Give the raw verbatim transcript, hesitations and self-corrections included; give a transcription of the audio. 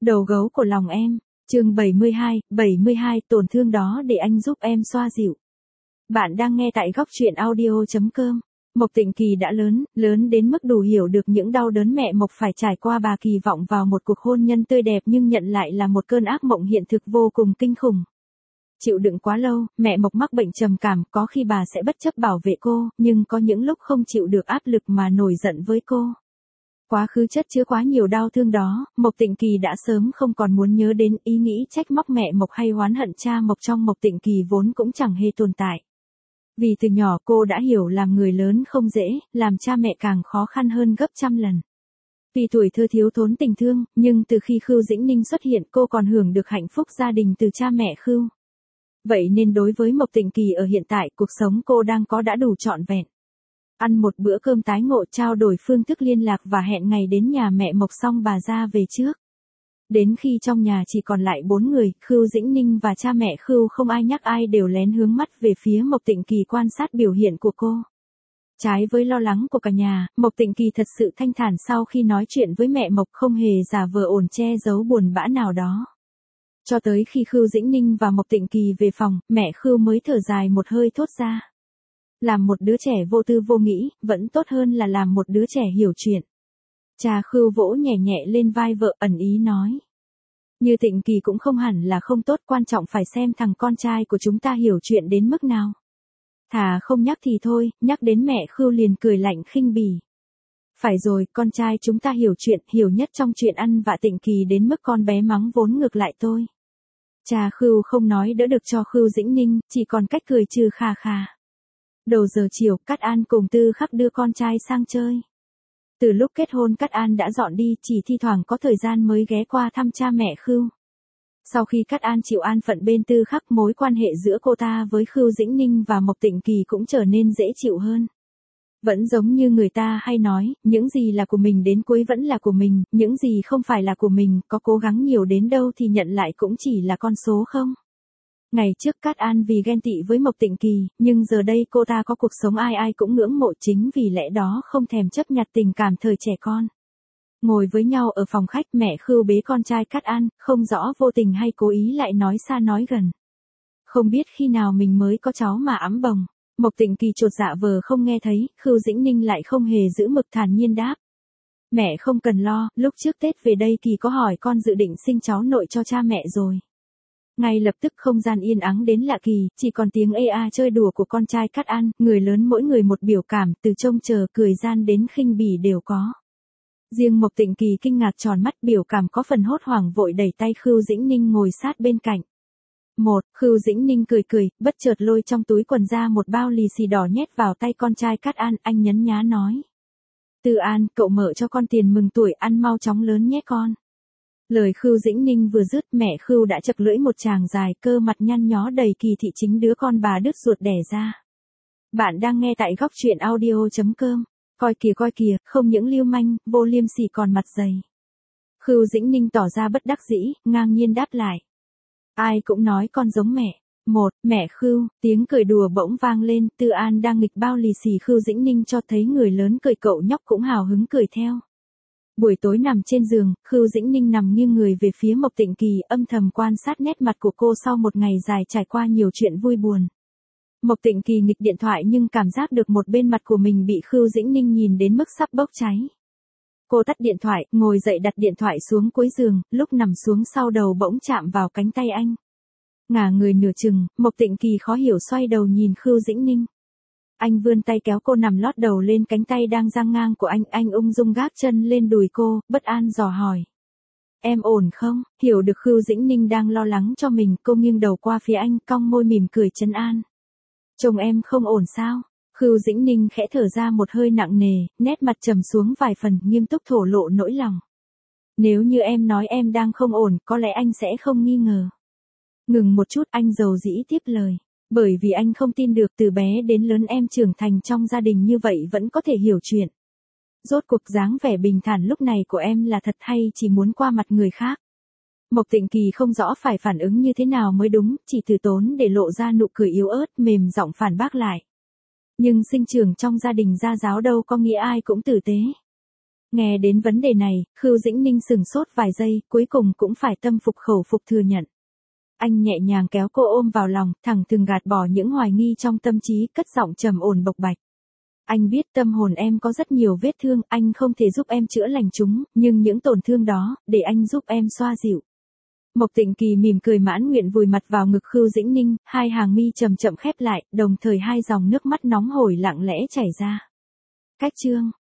Đầu gấu của lòng em, chương bảy mươi hai, bảy mươi hai tổn thương đó để anh giúp em xoa dịu. Bạn đang nghe tại góc truyện audio chấm com. Mộc Tịnh Kỳ đã lớn, lớn đến mức đủ hiểu được những đau đớn mẹ Mộc phải trải qua. Bà kỳ vọng vào một cuộc hôn nhân tươi đẹp nhưng nhận lại là một cơn ác mộng hiện thực vô cùng kinh khủng. Chịu đựng quá lâu, mẹ Mộc mắc bệnh trầm cảm, có khi bà sẽ bất chấp bảo vệ cô, nhưng có những lúc không chịu được áp lực mà nổi giận với cô. Quá khứ chất chứa quá nhiều đau thương đó, Mộc Tịnh Kỳ đã sớm không còn muốn nhớ đến. Ý nghĩ trách móc mẹ Mộc hay oán hận cha Mộc trong Mộc Tịnh Kỳ vốn cũng chẳng hề tồn tại. Vì từ nhỏ cô đã hiểu làm người lớn không dễ, làm cha mẹ càng khó khăn hơn gấp trăm lần. Vì tuổi thơ thiếu thốn tình thương, nhưng từ khi Khưu Dĩnh Ninh xuất hiện cô còn hưởng được hạnh phúc gia đình từ cha mẹ Khưu. Vậy nên đối với Mộc Tịnh Kỳ ở hiện tại, cuộc sống cô đang có đã đủ trọn vẹn. Ăn một bữa cơm tái ngộ, trao đổi phương thức liên lạc và hẹn ngày đến nhà mẹ Mộc xong bà ra về trước. Đến khi trong nhà chỉ còn lại bốn người, Khưu Dĩnh Ninh và cha mẹ Khưu không ai nhắc ai đều lén hướng mắt về phía Mộc Tịnh Kỳ quan sát biểu hiện của cô. Trái với lo lắng của cả nhà, Mộc Tịnh Kỳ thật sự thanh thản sau khi nói chuyện với mẹ Mộc, không hề giả vờ ổn che giấu buồn bã nào đó. Cho tới khi Khưu Dĩnh Ninh và Mộc Tịnh Kỳ về phòng, mẹ Khưu mới thở dài một hơi thốt ra. Làm một đứa trẻ vô tư vô nghĩ, vẫn tốt hơn là làm một đứa trẻ hiểu chuyện. Cha Khưu vỗ nhẹ nhẹ lên vai vợ, ẩn ý nói. Như Tịnh Kỳ cũng không hẳn là không tốt, quan trọng phải xem thằng con trai của chúng ta hiểu chuyện đến mức nào. Thà không nhắc thì thôi, nhắc đến mẹ Khưu liền cười lạnh khinh bỉ. Phải rồi, con trai chúng ta hiểu chuyện, hiểu nhất trong chuyện ăn vạ Tịnh Kỳ đến mức con bé mắng vốn ngược lại tôi. Cha Khưu không nói đỡ được cho Khưu Dĩnh Ninh, chỉ còn cách cười trừ kha kha. Đầu giờ chiều, Cát An cùng Tư Khắc đưa con trai sang chơi. Từ lúc kết hôn Cát An đã dọn đi, chỉ thi thoảng có thời gian mới ghé qua thăm cha mẹ Khưu. Sau khi Cát An chịu an phận bên Tư Khắc, mối quan hệ giữa cô ta với Khưu Dĩnh Ninh và Mộc Tịnh Kỳ cũng trở nên dễ chịu hơn. Vẫn giống như người ta hay nói, những gì là của mình đến cuối vẫn là của mình, những gì không phải là của mình, có cố gắng nhiều đến đâu thì nhận lại cũng chỉ là con số không. Ngày trước Cát An vì ghen tị với Mộc Tịnh Kỳ, nhưng giờ đây cô ta có cuộc sống ai ai cũng ngưỡng mộ, chính vì lẽ đó không thèm chấp nhặt tình cảm thời trẻ con. Ngồi với nhau ở phòng khách, mẹ Khưu bế con trai Cát An, không rõ vô tình hay cố ý lại nói xa nói gần. Không biết khi nào mình mới có cháu mà ẵm bồng. Mộc Tịnh Kỳ chột dạ vờ không nghe thấy, Khưu Dĩnh Ninh lại không hề giữ mực thản nhiên đáp. Mẹ không cần lo, lúc trước Tết về đây Kỳ có hỏi con dự định sinh cháu nội cho cha mẹ rồi. Ngay lập tức không gian yên ắng đến lạ kỳ, chỉ còn tiếng ê a chơi đùa của con trai Cát An, người lớn mỗi người một biểu cảm, từ trông chờ, cười gian đến khinh bỉ đều có. Riêng Mộc Tịnh Kỳ kinh ngạc tròn mắt, biểu cảm có phần hốt hoảng, vội đẩy tay Khưu Dĩnh Ninh ngồi sát bên cạnh. Một, Khưu Dĩnh Ninh cười cười, bất chợt lôi trong túi quần ra một bao lì xì đỏ nhét vào tay con trai Cát An, anh nhấn nhá nói. Tư An, cậu mở cho con tiền mừng tuổi, ăn mau chóng lớn nhé con. Lời Khưu Dĩnh Ninh vừa dứt, mẹ Khưu đã chật lưỡi một tràng dài, cơ mặt nhăn nhó đầy kỳ thị, chính đứa con bà đứt ruột đẻ ra. Bạn đang nghe tại góc truyện audio chấm com. Coi kìa coi kìa, không những lưu manh, vô liêm sỉ còn mặt dày. Khưu Dĩnh Ninh tỏ ra bất đắc dĩ, ngang nhiên đáp lại. Ai cũng nói con giống mẹ. Một, mẹ Khưu, tiếng cười đùa bỗng vang lên, Tư An đang nghịch bao lì xì Khưu Dĩnh Ninh cho thấy người lớn cười, cậu nhóc cũng hào hứng cười theo. Buổi tối nằm trên giường, Khưu Dĩnh Ninh nằm nghiêng người về phía Mộc Tịnh Kỳ, âm thầm quan sát nét mặt của cô sau một ngày dài trải qua nhiều chuyện vui buồn. Mộc Tịnh Kỳ nghịch điện thoại nhưng cảm giác được một bên mặt của mình bị Khưu Dĩnh Ninh nhìn đến mức sắp bốc cháy. Cô tắt điện thoại, ngồi dậy đặt điện thoại xuống cuối giường, lúc nằm xuống sau đầu bỗng chạm vào cánh tay anh. Ngả người nửa chừng, Mộc Tịnh Kỳ khó hiểu xoay đầu nhìn Khưu Dĩnh Ninh. Anh vươn tay kéo cô nằm lót đầu lên cánh tay đang dang ngang của anh, anh ung dung gác chân lên đùi cô, bất an dò hỏi. Em ổn không? Hiểu được Khưu Dĩnh Ninh đang lo lắng cho mình, cô nghiêng đầu qua phía anh, cong môi mỉm cười trấn an. Chồng em không ổn sao? Khưu Dĩnh Ninh khẽ thở ra một hơi nặng nề, nét mặt trầm xuống vài phần, nghiêm túc thổ lộ nỗi lòng. Nếu như em nói em đang không ổn, có lẽ anh sẽ không nghi ngờ. Ngừng một chút, anh dầu dĩ tiếp lời. Bởi vì anh không tin được từ bé đến lớn em trưởng thành trong gia đình như vậy vẫn có thể hiểu chuyện. Rốt cuộc dáng vẻ bình thản lúc này của em là thật hay chỉ muốn qua mặt người khác. Mộc Tịnh Kỳ không rõ phải phản ứng như thế nào mới đúng, chỉ từ tốn để lộ ra nụ cười yếu ớt, mềm giọng phản bác lại. Nhưng sinh trưởng trong gia đình gia giáo đâu có nghĩa ai cũng tử tế. Nghe đến vấn đề này, Khưu Dĩnh Ninh sừng sốt vài giây, cuối cùng cũng phải tâm phục khẩu phục thừa nhận. Anh nhẹ nhàng kéo cô ôm vào lòng, thẳng thừng gạt bỏ những hoài nghi trong tâm trí, cất giọng trầm ổn bộc bạch. Anh biết tâm hồn em có rất nhiều vết thương, anh không thể giúp em chữa lành chúng, nhưng những tổn thương đó, để anh giúp em xoa dịu. Mộc Tịnh Kỳ mỉm cười mãn nguyện vùi mặt vào ngực Khưu Dĩnh Ninh, hai hàng mi chậm chậm khép lại, đồng thời hai dòng nước mắt nóng hổi lặng lẽ chảy ra. Cách chương